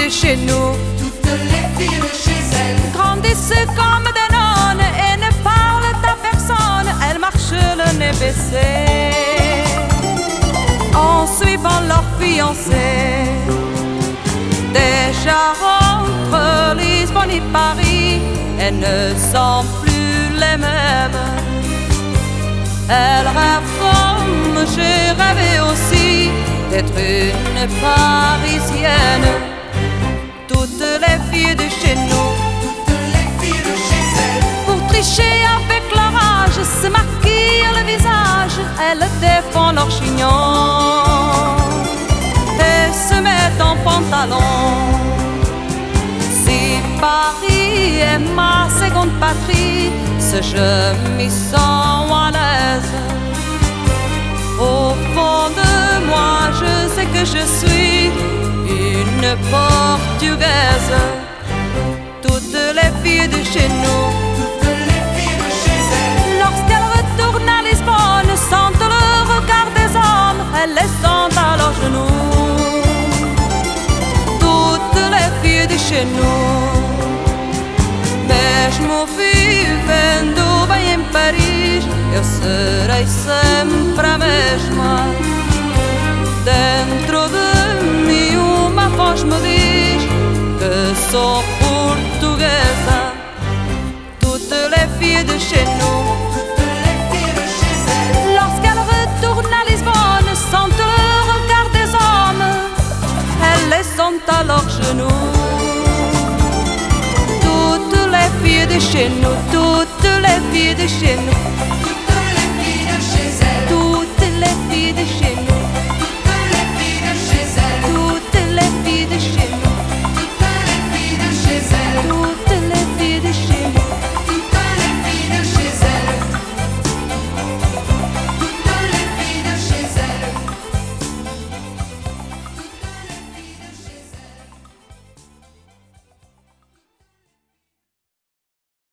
de chez nous, toutes les filles de chez elles, grandissent comme des nonnes et ne parlent à personne. Elles marchent le nez baissé en suivant leur fiancé. Déjà entre Lisbonne et Paris, elles ne sont plus les mêmes. Elles rêvent comme j'ai rêvé aussi d'être une Parisienne. Toutes les filles de chez nous, toutes les filles de chez elles, pour tricher avec leur âge, se maquillent le visage. Elles défendent leur chignon et se mettent en pantalon. Si Paris est ma seconde patrie, ce je m'y sens à l'aise. Au fond de moi, je sais que je suis une Portugaise. Toutes les filles de chez nous, toutes les filles de chez elles, lorsqu'elles retournent à Lisbonne, sentent le regard des hommes, elles les sentent à leurs genoux. Toutes les filles de chez nous, mesmo vivendo bem em Paris, eu serei sempre a mesma. Dentro de mim uma voz me diz que sou portuguesa. Toutes les filles de chez nous, toutes les filles de chez elles, lorsqu'elles retournent à Lisbonne, sentent le regard des hommes, elles les sentent à leurs genoux. Toutes les filles de chez nous, toutes les filles de chez nous,